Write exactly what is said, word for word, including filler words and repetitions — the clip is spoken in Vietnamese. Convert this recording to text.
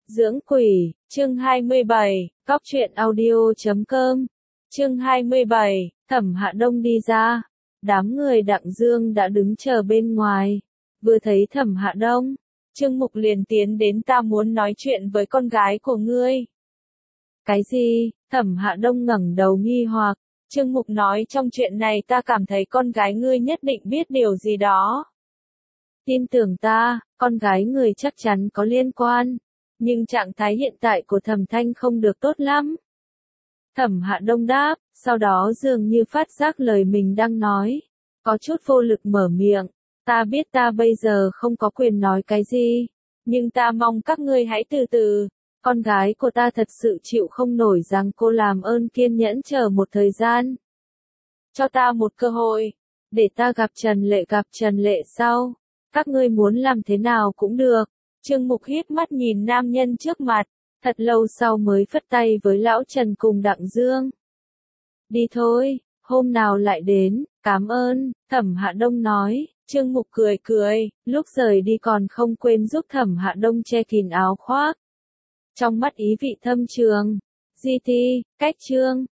Dưỡng quỷ, chương hai mươi bảy, Góc truyện audio chấm com. Chương hai mươi bảy, Thẩm Hạ Đông đi ra. Đám người Đặng Dương đã đứng chờ bên ngoài. Vừa thấy Thẩm Hạ Đông, Trương Mục liền tiến đến, ta muốn nói chuyện với con gái của ngươi. Cái gì? Thẩm Hạ Đông ngẩng đầu nghi hoặc. Trương Mục nói, trong chuyện này ta cảm thấy con gái ngươi nhất định biết điều gì đó. Tin tưởng ta, con gái người chắc chắn có liên quan. Nhưng trạng thái hiện tại của Thẩm Thanh không được tốt lắm. Thẩm Hạ Đông đáp, sau đó dường như phát giác lời mình đang nói. Có chút vô lực mở miệng. Ta biết ta bây giờ không có quyền nói cái gì. Nhưng ta mong các ngươi hãy từ từ. Con gái của ta thật sự chịu không nổi, rằng cô làm ơn kiên nhẫn chờ một thời gian. Cho ta một cơ hội. Để ta gặp Trần Lệ gặp Trần Lệ sau. Các ngươi muốn làm thế nào cũng được. Trương Mục híp mắt nhìn nam nhân trước mặt. Thật lâu sau mới phất tay với lão Trần cùng Đặng Dương. Đi thôi, hôm nào lại đến, cảm ơn, Thẩm Hạ Đông nói. Trương Mục cười cười, lúc rời đi còn không quên giúp Thẩm Hạ Đông che kín áo khoác. Trong mắt ý vị thâm trường. Di Ti, cách Trương,